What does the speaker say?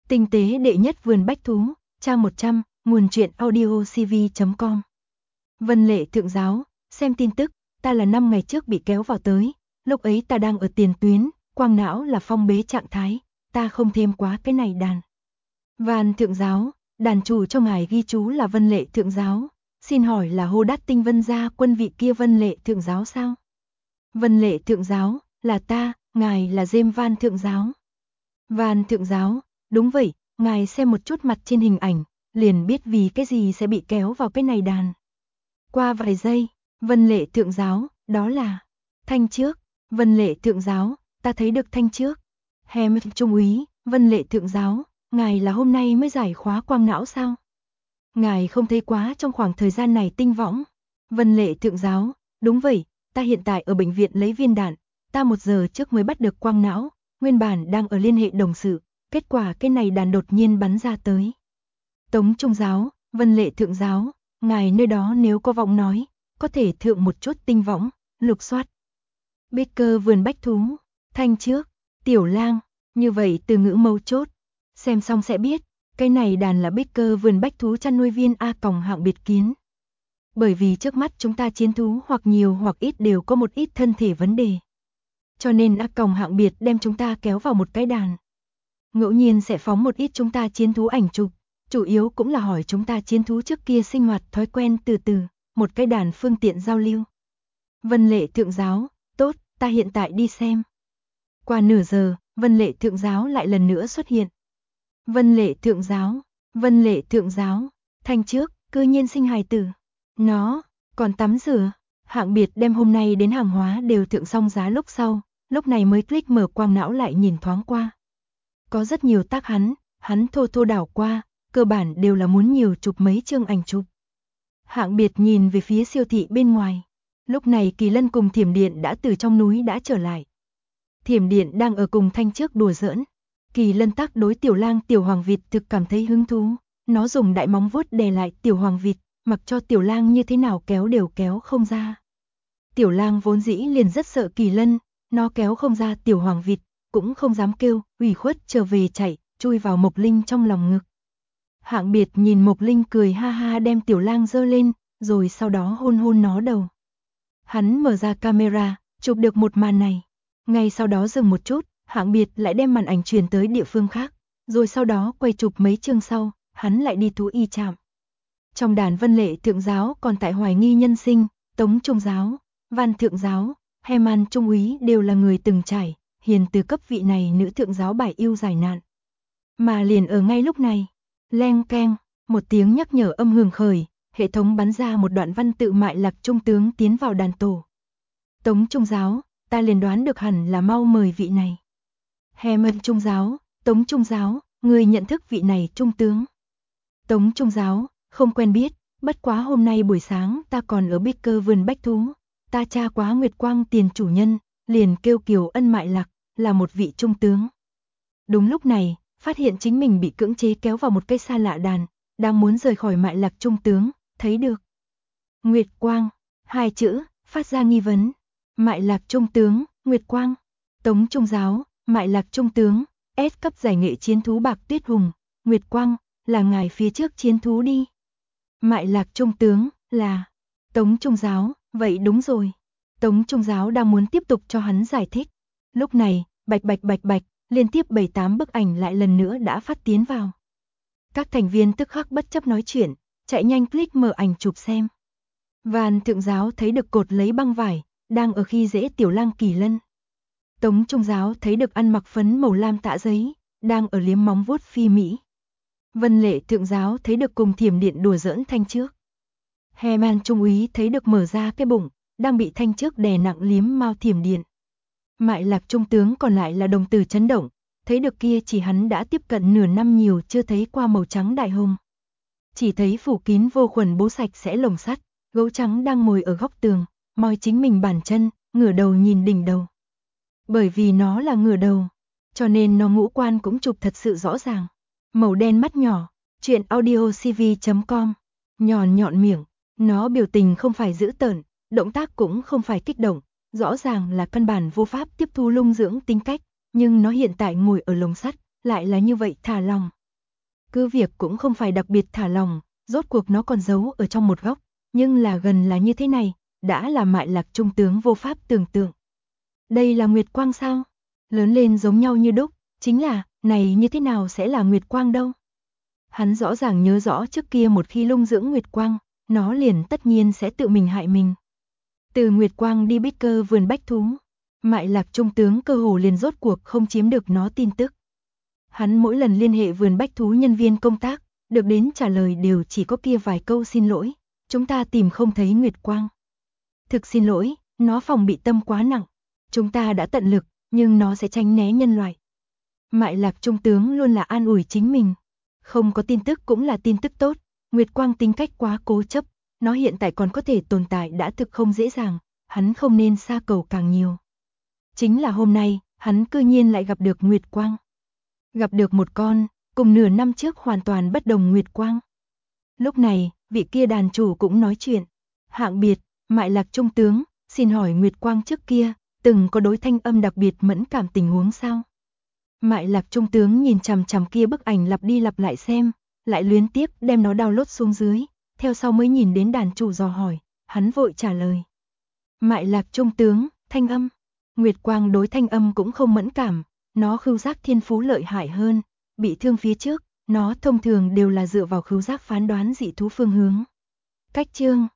Tinh tế đệ nhất vườn bách thú, trang 100, nguồn truyện audiocv.com. Vân Lệ thượng giáo, xem tin tức, ta là 5 ngày trước bị kéo vào tới, lúc ấy ta đang ở tiền tuyến, quang não là phong bế trạng thái, ta không thêm quá cái này đàn. Van thượng giáo, đàn chủ cho ngài ghi chú là Vân Lệ thượng giáo, xin hỏi là Hô Đát Tinh Vân gia quân vị kia Vân Lệ thượng giáo sao? Vân Lệ thượng giáo, là ta, ngài là James Van thượng giáo. Van thượng giáo, đúng vậy, ngài xem một chút mặt trên hình ảnh, liền biết vì cái gì sẽ bị kéo vào cái này đàn. Qua vài giây, Vân Lệ thượng giáo, đó là Thanh trước. Vân Lệ thượng giáo, ta thấy được Thanh trước. Hem trung úy, Vân Lệ thượng giáo, ngài là hôm nay mới giải khóa quang não sao? Ngài không thấy quá trong khoảng thời gian này tinh võng. Vân Lệ thượng giáo, đúng vậy, ta hiện tại ở bệnh viện lấy viên đạn, ta 1 giờ trước mới bắt được quang não, nguyên bản đang ở liên hệ đồng sự, kết quả cái này đàn đột nhiên bắn ra tới. Tống trung giáo, Vân Lệ thượng giáo, ngài nơi đó nếu có vọng nói, có thể thượng một chút tinh võng, lục soát. Baker vườn bách thú, Thanh trước, Tiểu Lang, như vậy từ ngữ mấu chốt, xem xong sẽ biết, cái này đàn là Baker vườn bách thú chăn nuôi viên A còng hạng biệt kiến. Bởi vì trước mắt chúng ta chiến thú hoặc nhiều hoặc ít đều có một ít thân thể vấn đề. Cho nên A còng hạng biệt đem chúng ta kéo vào một cái đàn. Ngẫu nhiên sẽ phóng một ít chúng ta chiến thú ảnh chụp, chủ yếu cũng là hỏi chúng ta chiến thú trước kia sinh hoạt thói quen từ từ, một cái đàn phương tiện giao lưu. Vân Lệ thượng giáo, tốt, ta hiện tại đi xem. Qua nửa giờ, Vân Lệ thượng giáo lại lần nữa xuất hiện. Vân Lệ thượng giáo, Vân Lệ thượng giáo, Thanh trước, cư nhiên sinh hài tử. Nó, còn tắm rửa, hạng biệt đem hôm nay đến hàng hóa đều thượng xong giá lúc sau, lúc này mới click mở quang não lại nhìn thoáng qua. Có rất nhiều tác hắn thô thô đảo qua, cơ bản đều là muốn nhiều chụp mấy chương ảnh chụp. Hạng biệt nhìn về phía siêu thị bên ngoài. Lúc này Kỳ Lân cùng Thiểm Điện đã từ trong núi đã trở lại. Thiểm Điện đang ở cùng Thanh trước đùa giỡn. Kỳ Lân tác đối Tiểu Lang Tiểu Hoàng Vịt thực cảm thấy hứng thú. Nó dùng đại móng vuốt đè lại Tiểu Hoàng Vịt, mặc cho Tiểu Lang như thế nào kéo đều kéo không ra. Tiểu Lang vốn dĩ liền rất sợ Kỳ Lân, nó kéo không ra Tiểu Hoàng Vịt, cũng không dám kêu, ủy khuất trở về chạy, chui vào Mộc Linh trong lòng ngực. Hạng biệt nhìn Mộc Linh cười ha ha đem Tiểu Lang giơ lên, rồi sau đó hôn hôn nó đầu. Hắn mở ra camera, chụp được một màn này. Ngay sau đó dừng một chút, hạng biệt lại đem màn ảnh truyền tới địa phương khác, rồi sau đó quay chụp mấy chương sau, hắn lại đi thú y trạm. Trong đàn Vân Lệ thượng giáo còn tại Hoài Nghi nhân sinh, Tống trung giáo, Văn thượng giáo, Heman trung úy đều là người từng trải, hiền từ cấp vị này nữ thượng giáo bài yêu giải nạn. Mà liền ở ngay lúc này, leng keng, một tiếng nhắc nhở âm hưởng khởi, hệ thống bắn ra một đoạn văn tự Mại Lạc trung tướng tiến vào đàn tổ. Tống trung giáo, ta liền đoán được hẳn là mau mời vị này. Heman trung giáo, Tống trung giáo, người nhận thức vị này trung tướng. Tống trung giáo, không quen biết, bất quá hôm nay buổi sáng ta còn ở Baker vườn bách thú, ta tra quá Nguyệt Quang tiền chủ nhân, liền kêu Kiều Ân Mại Lạc, là một vị trung tướng. Đúng lúc này, phát hiện chính mình bị cưỡng chế kéo vào một cây xa lạ đàn, đang muốn rời khỏi Mại Lạc trung tướng, thấy được Nguyệt Quang, 2 chữ, phát ra nghi vấn. Mại Lạc trung tướng, Nguyệt Quang, Tống trung giáo, Mại Lạc trung tướng, S cấp giải nghệ chiến thú Bạc Tuyết Hùng, Nguyệt Quang, là ngài phía trước chiến thú đi. Mại Lạc trung tướng, là Tống trung giáo, vậy đúng rồi. Tống trung giáo đang muốn tiếp tục cho hắn giải thích. Lúc này, bạch, liên tiếp 7-8 bức ảnh lại lần nữa đã phát tiến vào. Các thành viên tức khắc bất chấp nói chuyện, chạy nhanh click mở ảnh chụp xem. Van thượng giáo thấy được cột lấy băng vải, đang ở khi dễ Tiểu Lang Kỳ Lân. Tống trung giáo thấy được ăn mặc phấn màu lam tạ giấy, đang ở liếm móng vuốt phi mỹ. Vân Lệ thượng giáo thấy được cùng Thiểm Điện đùa giỡn Thanh trước. Heman trung úy thấy được mở ra cái bụng, đang bị Thanh trước đè nặng liếm mao Thiểm Điện. Mại Lạc trung tướng còn lại là đồng tử chấn động, thấy được kia chỉ hắn đã tiếp cận nửa năm nhiều chưa thấy qua màu trắng đại hùng. Chỉ thấy phủ kín vô khuẩn bố sạch sẽ lồng sắt, gấu trắng đang ngồi ở góc tường, moi chính mình bàn chân, ngửa đầu nhìn đỉnh đầu. Bởi vì nó là ngửa đầu, cho nên nó ngũ quan cũng chụp thật sự rõ ràng. Màu đen mắt nhỏ, truyện audiocv.com, nhọn nhọn miệng, nó biểu tình không phải dữ tợn, động tác cũng không phải kích động, rõ ràng là căn bản vô pháp tiếp thu lung dưỡng tính cách, nhưng nó hiện tại ngồi ở lồng sắt, lại là như vậy thả lòng. Cứ việc cũng không phải đặc biệt thả lòng, rốt cuộc nó còn giấu ở trong một góc, nhưng là gần là như thế này, đã là Mại Lạc trung tướng vô pháp tưởng tượng. Đây là Nguyệt Quang sao? Lớn lên giống nhau như đúc, chính là, này như thế nào sẽ là Nguyệt Quang đâu? Hắn rõ ràng nhớ rõ trước kia một khi lung dưỡng Nguyệt Quang, nó liền tất nhiên sẽ tự mình hại mình. Từ Nguyệt Quang đi Bích Cơ vườn bách thú, Mại Lạc trung tướng cơ hồ liền rốt cuộc không chiếm được nó tin tức. Hắn mỗi lần liên hệ vườn bách thú nhân viên công tác, được đến trả lời đều chỉ có kia vài câu xin lỗi, chúng ta tìm không thấy Nguyệt Quang. Thực xin lỗi, nó phòng bị tâm quá nặng, chúng ta đã tận lực, nhưng nó sẽ tránh né nhân loại. Mại Lạc trung tướng luôn là an ủi chính mình. Không có tin tức cũng là tin tức tốt, Nguyệt Quang tính cách quá cố chấp, nó hiện tại còn có thể tồn tại đã thực không dễ dàng, hắn không nên xa cầu càng nhiều. Chính là hôm nay, hắn cư nhiên lại gặp được Nguyệt Quang. Gặp được một con, cùng nửa năm trước hoàn toàn bất đồng Nguyệt Quang. Lúc này, vị kia đàn chủ cũng nói chuyện. Hạng biệt, Mại Lạc trung tướng, xin hỏi Nguyệt Quang trước kia, từng có đối thanh âm đặc biệt mẫn cảm tình huống sao? Mại Lạc trung tướng nhìn chằm chằm kia bức ảnh lặp đi lặp lại xem, lại luyến tiếp đem nó download xuống dưới, theo sau mới nhìn đến đàn chủ dò hỏi, hắn vội trả lời. Mại Lạc trung tướng, thanh âm. Nguyệt Quang đối thanh âm cũng không mẫn cảm, nó khứu giác thiên phú lợi hại hơn, bị thương phía trước, nó thông thường đều là dựa vào khứu giác phán đoán dị thú phương hướng. Cách chương